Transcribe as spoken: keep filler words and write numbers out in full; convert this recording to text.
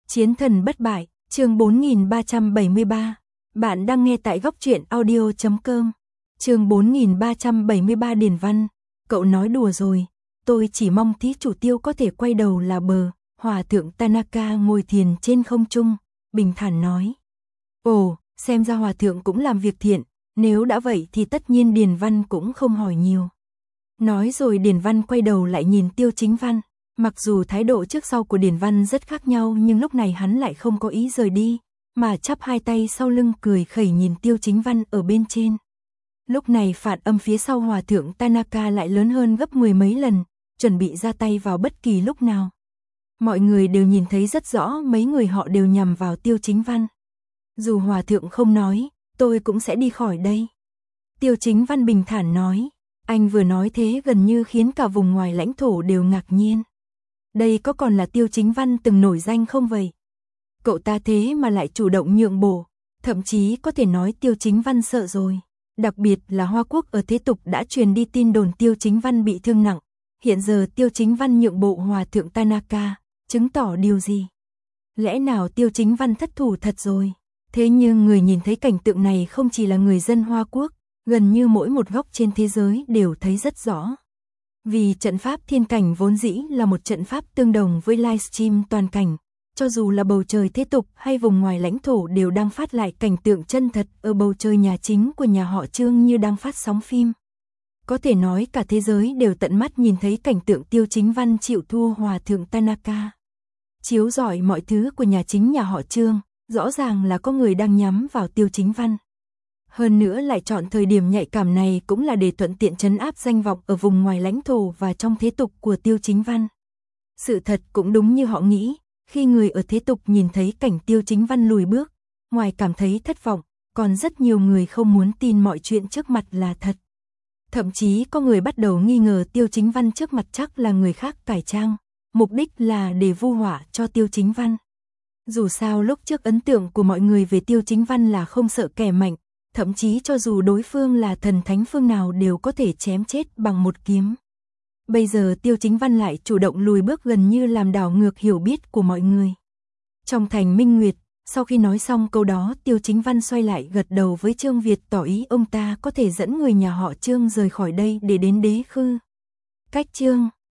Chiến thần bất bại, chương bốn nghìn ba trăm bảy mươi ba. Bạn đang nghe tại góc truyện audio chấm com. Chương bốn nghìn ba trăm bảy mươi ba Điền Văn, cậu nói đùa rồi, tôi chỉ mong thí chủ tiêu có thể quay đầu là bờ. Hòa thượng Tanaka ngồi thiền trên không trung, bình thản nói. Ồ, xem ra hòa thượng cũng làm việc thiện, nếu đã vậy thì tất nhiên Điền Văn cũng không hỏi nhiều. Nói rồi Điền Văn quay đầu lại nhìn Tiêu Chính Văn. Mặc dù thái độ trước sau của Điền Văn rất khác nhau nhưng lúc này hắn lại không có ý rời đi, mà chắp hai tay sau lưng cười khẩy nhìn Tiêu Chính Văn ở bên trên. Lúc này phản âm phía sau hòa thượng Tanaka lại lớn hơn gấp mười mấy lần, chuẩn bị ra tay vào bất kỳ lúc nào. Mọi người đều nhìn thấy rất rõ mấy người họ đều nhằm vào Tiêu Chính Văn. Dù hòa thượng không nói, tôi cũng sẽ đi khỏi đây. Tiêu Chính Văn bình thản nói, anh vừa nói thế gần như khiến cả vùng ngoài lãnh thổ đều ngạc nhiên. Đây có còn là Tiêu Chính Văn từng nổi danh không vậy? Cậu ta thế mà lại chủ động nhượng bộ, thậm chí có thể nói Tiêu Chính Văn sợ rồi. Đặc biệt là Hoa Quốc ở thế tục đã truyền đi tin đồn Tiêu Chính Văn bị thương nặng. Hiện giờ Tiêu Chính Văn nhượng bộ hòa thượng Tanaka, chứng tỏ điều gì? Lẽ nào Tiêu Chính Văn thất thủ thật rồi? Thế nhưng người nhìn thấy cảnh tượng này không chỉ là người dân Hoa Quốc, gần như mỗi một góc trên thế giới đều thấy rất rõ. Vì trận pháp thiên cảnh vốn dĩ là một trận pháp tương đồng với livestream toàn cảnh, cho dù là bầu trời thế tục hay vùng ngoài lãnh thổ đều đang phát lại cảnh tượng chân thật ở bầu trời nhà chính của nhà họ Trương như đang phát sóng phim. Có thể nói cả thế giới đều tận mắt nhìn thấy cảnh tượng Tiêu Chính Văn chịu thua hòa thượng Tanaka. Chiếu rọi mọi thứ của nhà chính nhà họ Trương, rõ ràng là có người đang nhắm vào Tiêu Chính Văn. Hơn nữa lại chọn thời điểm nhạy cảm này cũng là để thuận tiện trấn áp danh vọng ở vùng ngoài lãnh thổ và trong thế tục của Tiêu Chính Văn. Sự thật cũng đúng như họ nghĩ, khi người ở thế tục nhìn thấy cảnh Tiêu Chính Văn lùi bước, ngoài cảm thấy thất vọng, còn rất nhiều người không muốn tin mọi chuyện trước mặt là thật. Thậm chí có người bắt đầu nghi ngờ Tiêu Chính Văn trước mặt chắc là người khác cải trang, mục đích là để vu họa cho Tiêu Chính Văn. Dù sao lúc trước ấn tượng của mọi người về Tiêu Chính Văn là không sợ kẻ mạnh, thậm chí cho dù đối phương là thần thánh phương nào đều có thể chém chết bằng một kiếm. Bây giờ Tiêu Chính Văn lại chủ động lùi bước gần như làm đảo ngược hiểu biết của mọi người. Trong thành Minh Nguyệt, sau khi nói xong câu đó Tiêu Chính Văn xoay lại gật đầu với Trương Việt tỏ ý ông ta có thể dẫn người nhà họ Trương rời khỏi đây để đến Đế Khư. Cách Trương,